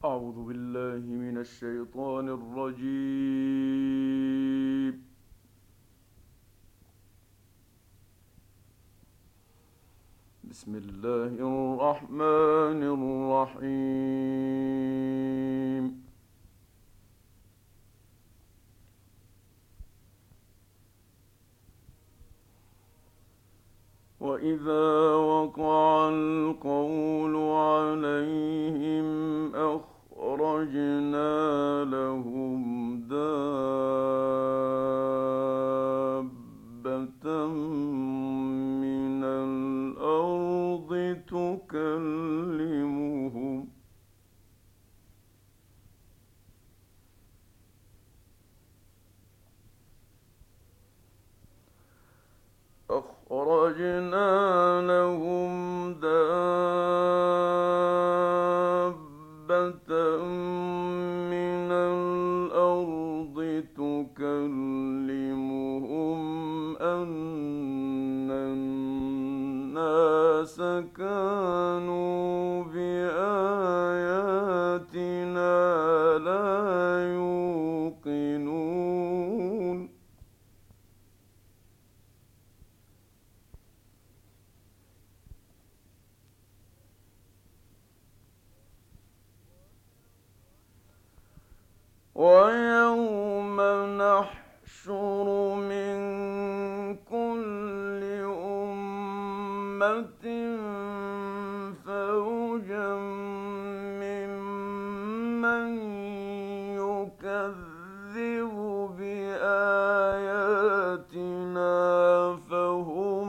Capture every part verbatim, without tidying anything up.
أعوذ بالله من الشيطان الرجيم. بسم الله الرحمن الرحيم. وإذا وقع القول عليهم أخرجنا لهم دابة من الأرض تكلمهم أخرجنا لهم دابة من الأرض تكلمهم أن الناس كانوا بآياتنا لا يوقنون ويوم نحشر من كل أمة فوجا ممن يكذب بآياتنا فهم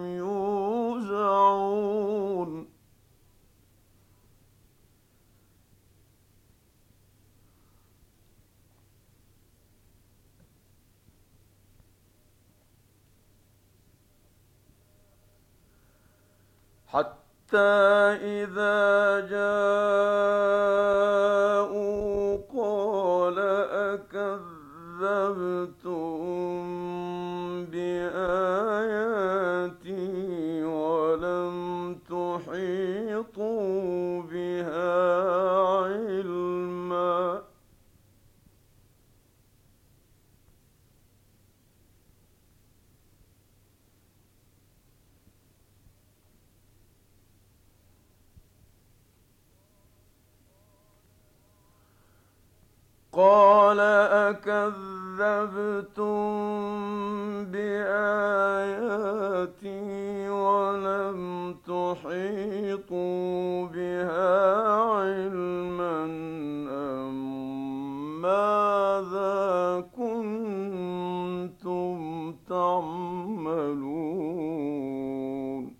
يوزعون حتى إذا جاءوا قال أكذبتم بآياتي ولم تحيطوا بها علما قال أكذبتم بآياتي ولم تحيطوا بها علما أم ماذا كنتم تعملون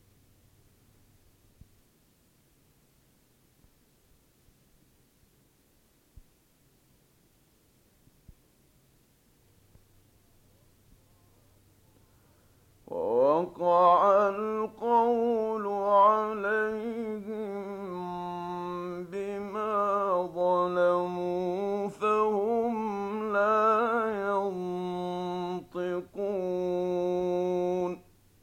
ووقع القول عليهم بما ظلموا فهم لا ينطقون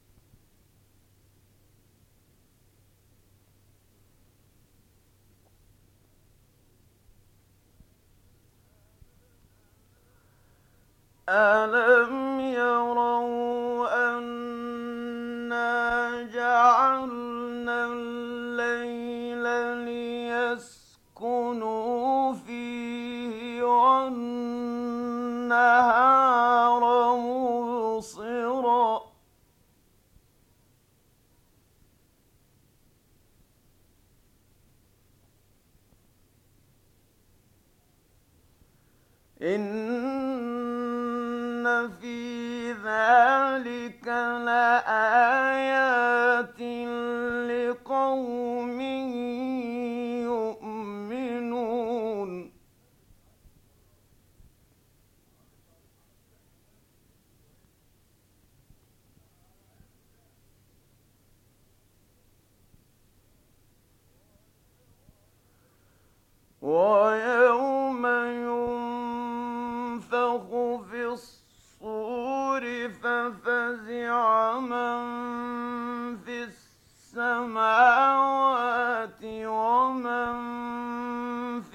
ألم يروا أنا جعلنا الليل ليسكنوا فيه والنهار مبصرا إن في ذلك لآيات لقوم يؤمنون ويوم ينفخ في الصور ففزع من في السماوات ومن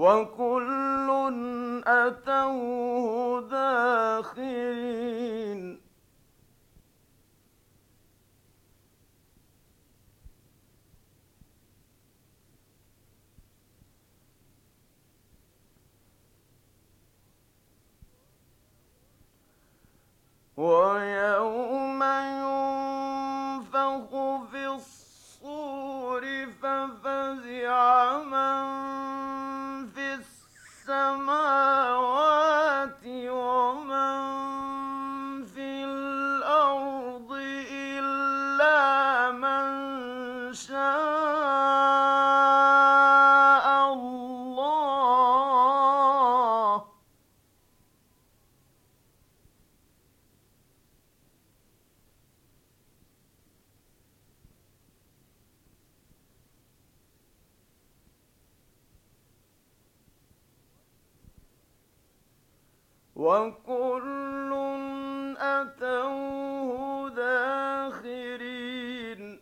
وكل أتوه داخرين ويوم ينفخ في الصور ففزع من في السماوات ومن في الأرض إلا من شاء الله وكل أتوه داخرين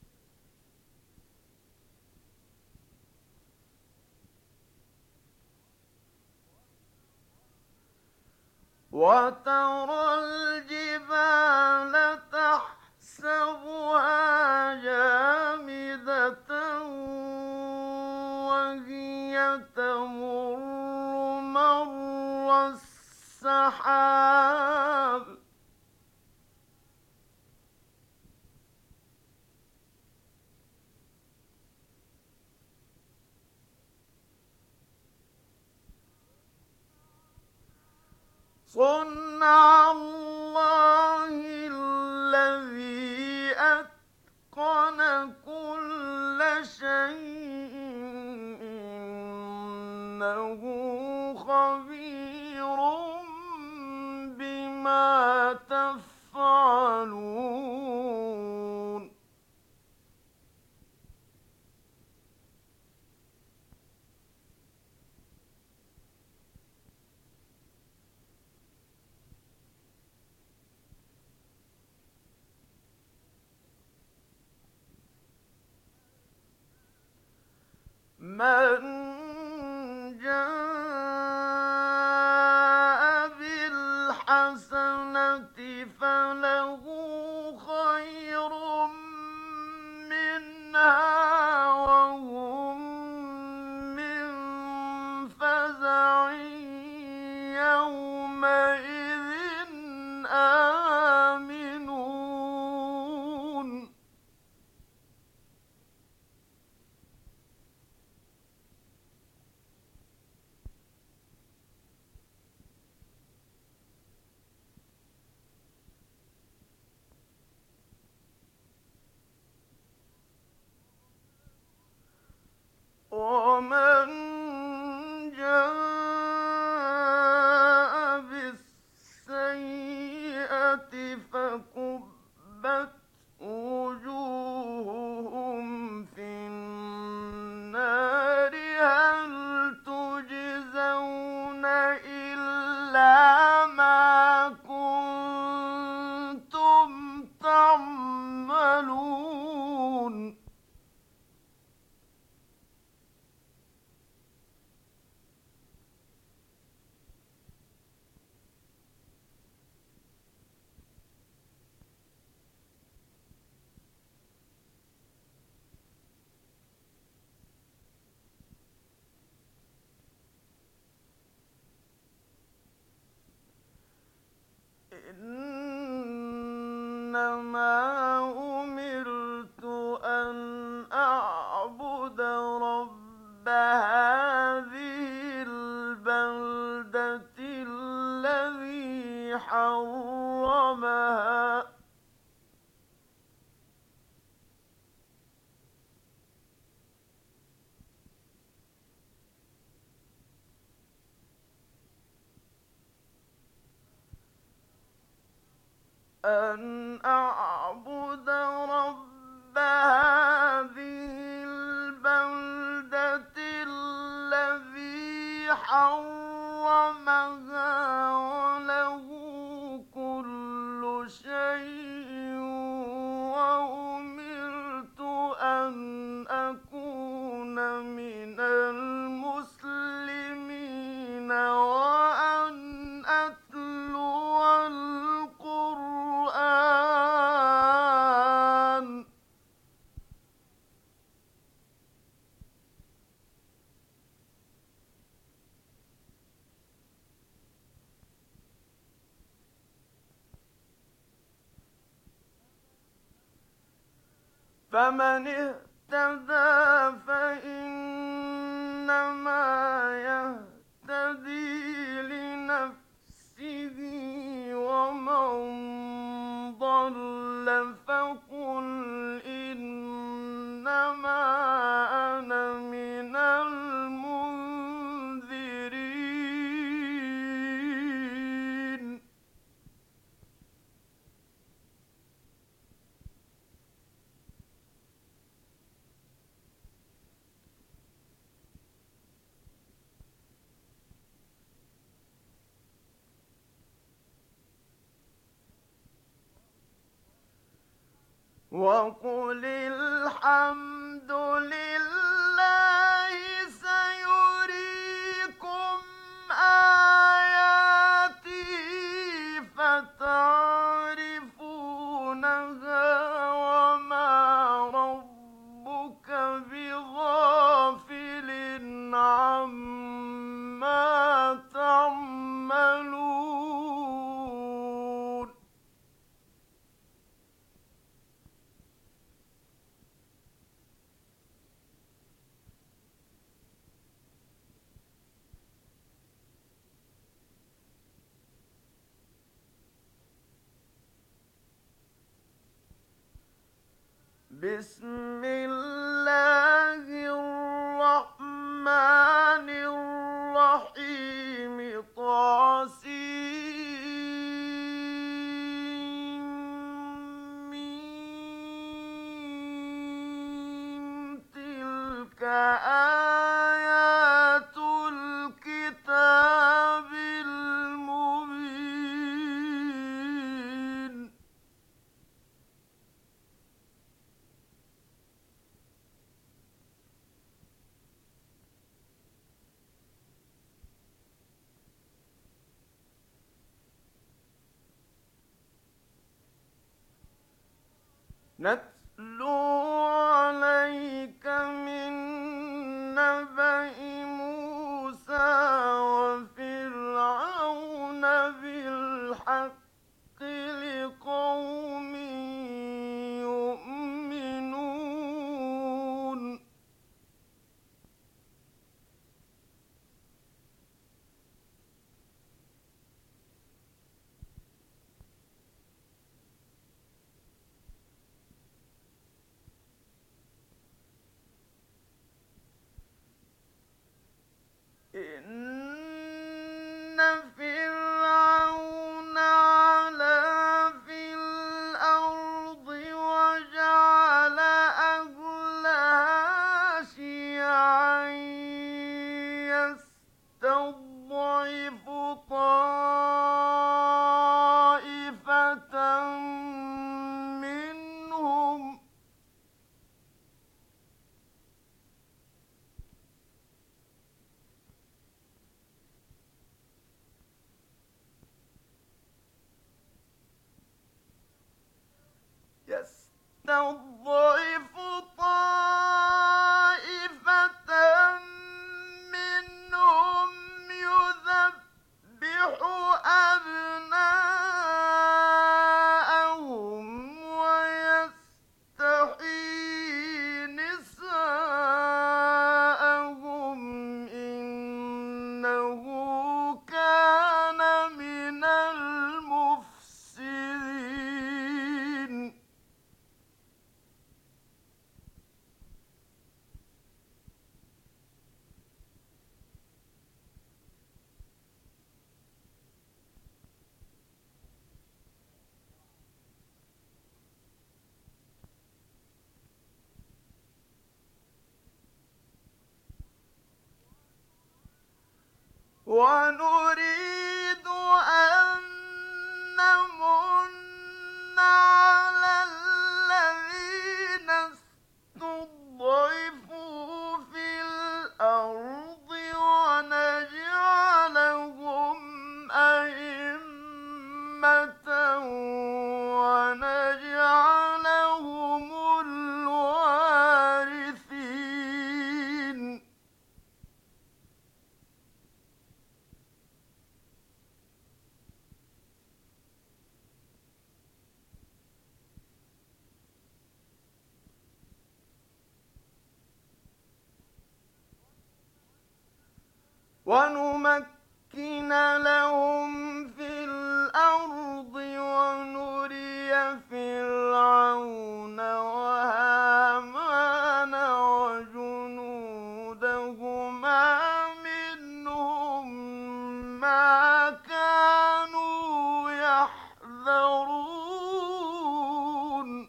وترى الجبال تحسبها جامدة وهي تمر مر السحاب صنع الله الذي أتقن كل شيء إنه خبير بما تفعلون من جاء بالحسنة فله خير منها وهم من فزع يومئذ آمنون ومن جاء بالسيئة فكبت وجوههم في النار هل تجزون إلا ما كنتم تعملون إنما أمرت أن أعبد رب هذه البلدة الذي حرمها أن أعبد رب هذه البلدة الذي حرمها وله كل شيء وأمرت أن أكون من المسلمين فمن اهتدى فإنما يهتدي لنفسه ومن ضل فقل إنما أنا من المنذرين. وقل الحمد لله سيريكم آياته فتعرفونها وما ربك بغافل عما تعملون. بسم الله الرحمن الرحيم. طاسيم. تلك آيات الكتاب المبين. نتلو عليك من نبأ موسى وفرعون بالحق لقوم يؤمنون. إن فرعون علا في الأرض وجعل أهلها شيعا يستضعف طائفة منهم. يستضعف طائفة منهم يذبح أبناءهم ويستحيي نساءهم إنه كان من المفسدين. ونريد أن نمن على الذين استضعفوا في الأرض ونجعلهم أئمة ونجعلهم الوارثين. ونمكن لهم في الأرض ونري فرعون وهامان وجنودهما منهم ما كانوا يحذرون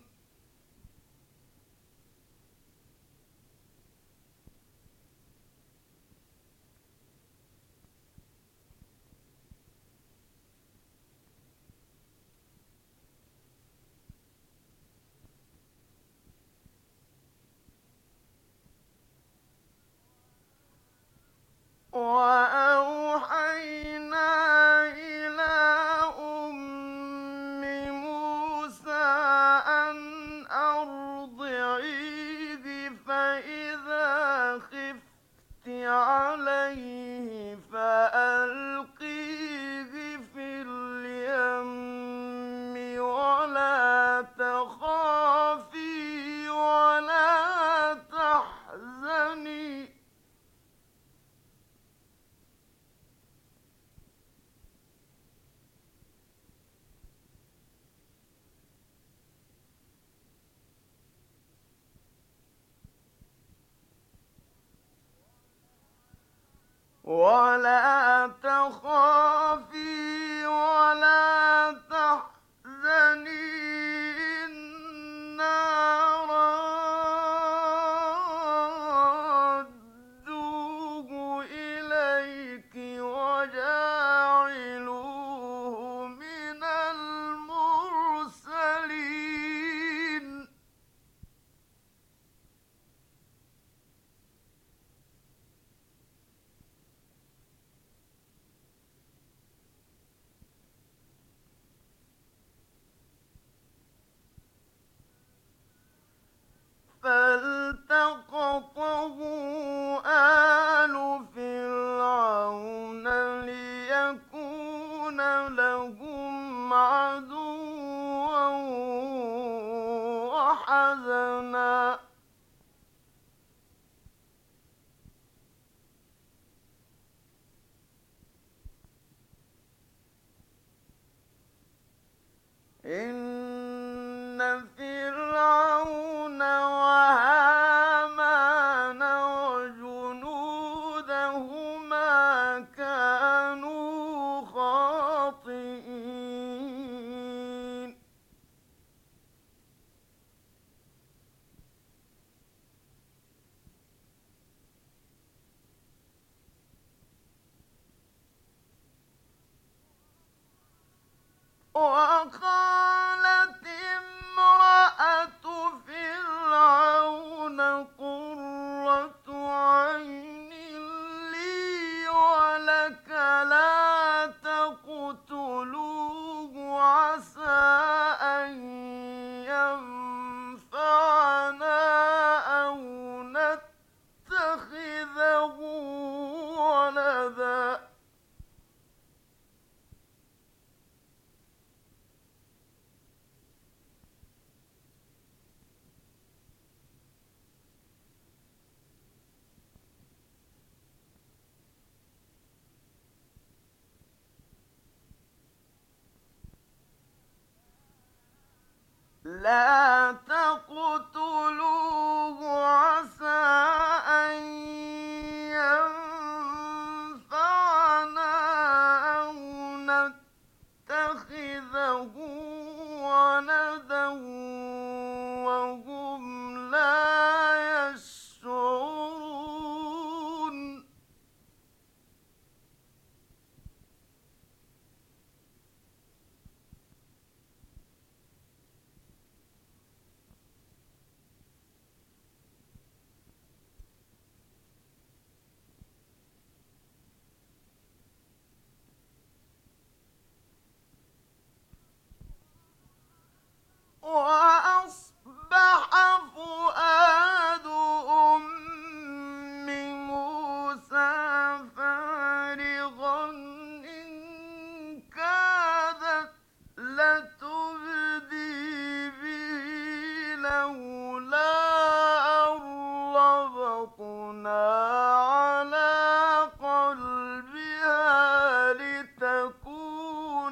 وأوحينا إلى أم موسى أن أرضعيه فإذا خفت عليه فألقيه في اليم ولا تخافي ولا تحزني ولا تخافي ولا تحزني إنا رادوه إليك وجاعلوه من المرسلين فالتقطه آل فرعون ليكون لهم عدوا وحزنا إن فرعون وهامان وجنودهما كانوا خاطئين وقالت امرأة فرعون قرة عين لي ولك لا تقتلوه عسى أن ينفعنا أو نتخذه ولدا لا تقتلوه عسى أن ينفعنا أو نتخذه ولدا وهم لا يشعرون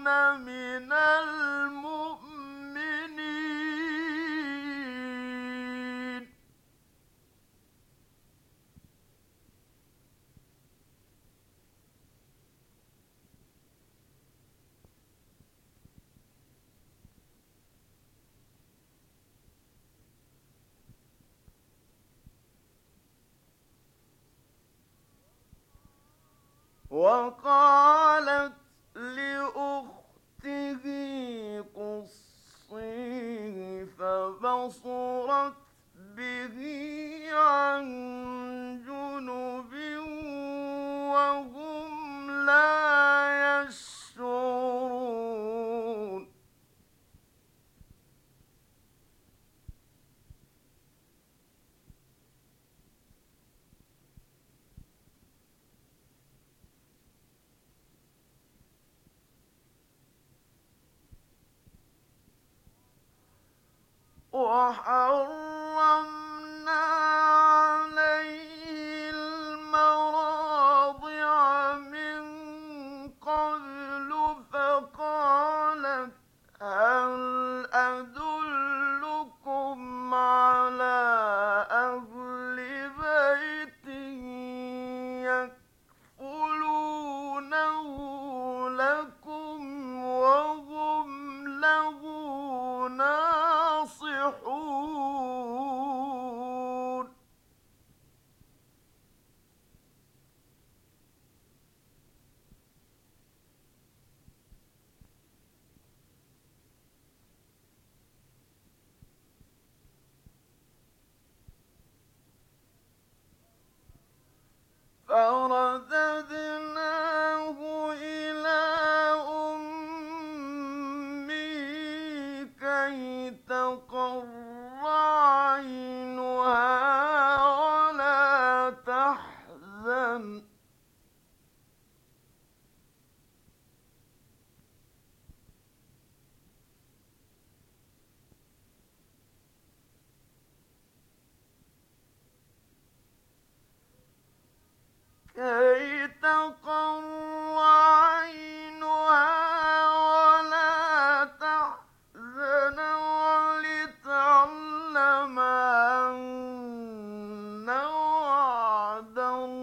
من المؤمنين وقالت لأخته قصيه فبصرت به عن جنب وهم لا يشعرون وحرمنا عليه المراضع من قبل فقالت هل أدلكم على أهل بيت يكفلونه لكم وهم له ناصحون فرددناه إلى أمه كي تقر عينها ولا تحزن كي تقر عينها ولا تحزن ولتعلم أن وعد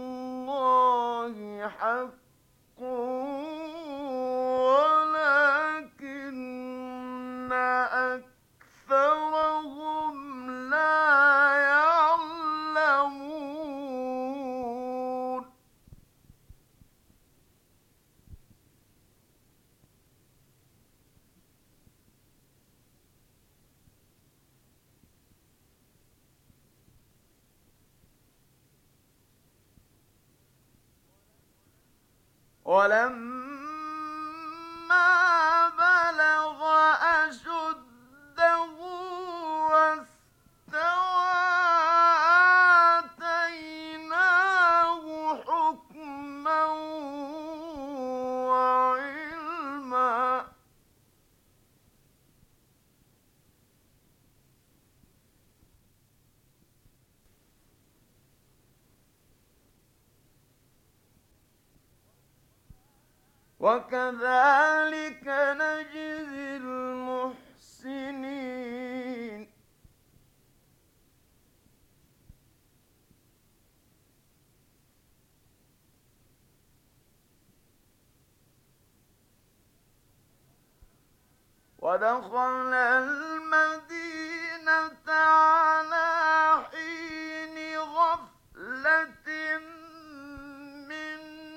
الله حق ولكن أكثرهم لا يعلمون ولما بلغ أشده واستوى آتيناه حكما وعلما وكذلك نجزي المحسنين ودخل المدينة على حين غفلة من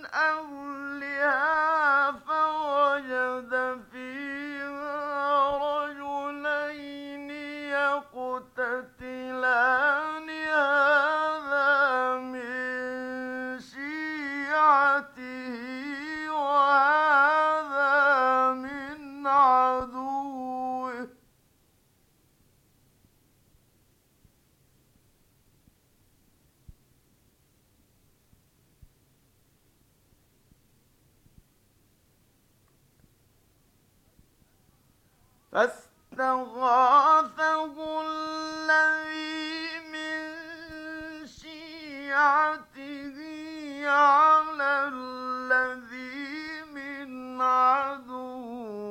أهلها فوجد فيها رجلين يقتتلان هذا من شيعته وهذا من عدوه فاستغاثه الذي من شيعته على الذي من عدوه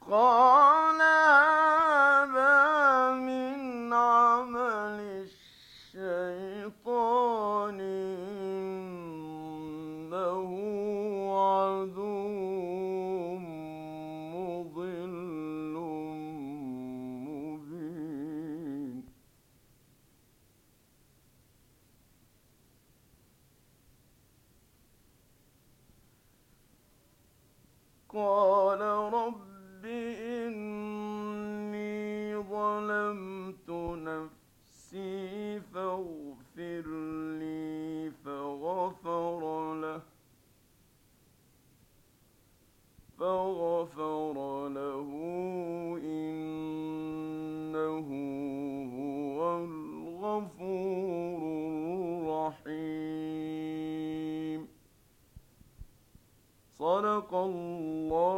قال هذا من عمل الشيطان إنه عدو مضل مبين. قال رب إني ظلمت نفسي فاغفر لي فغفر له فغفر له إنه هو الغفور الرحيم. صدق الله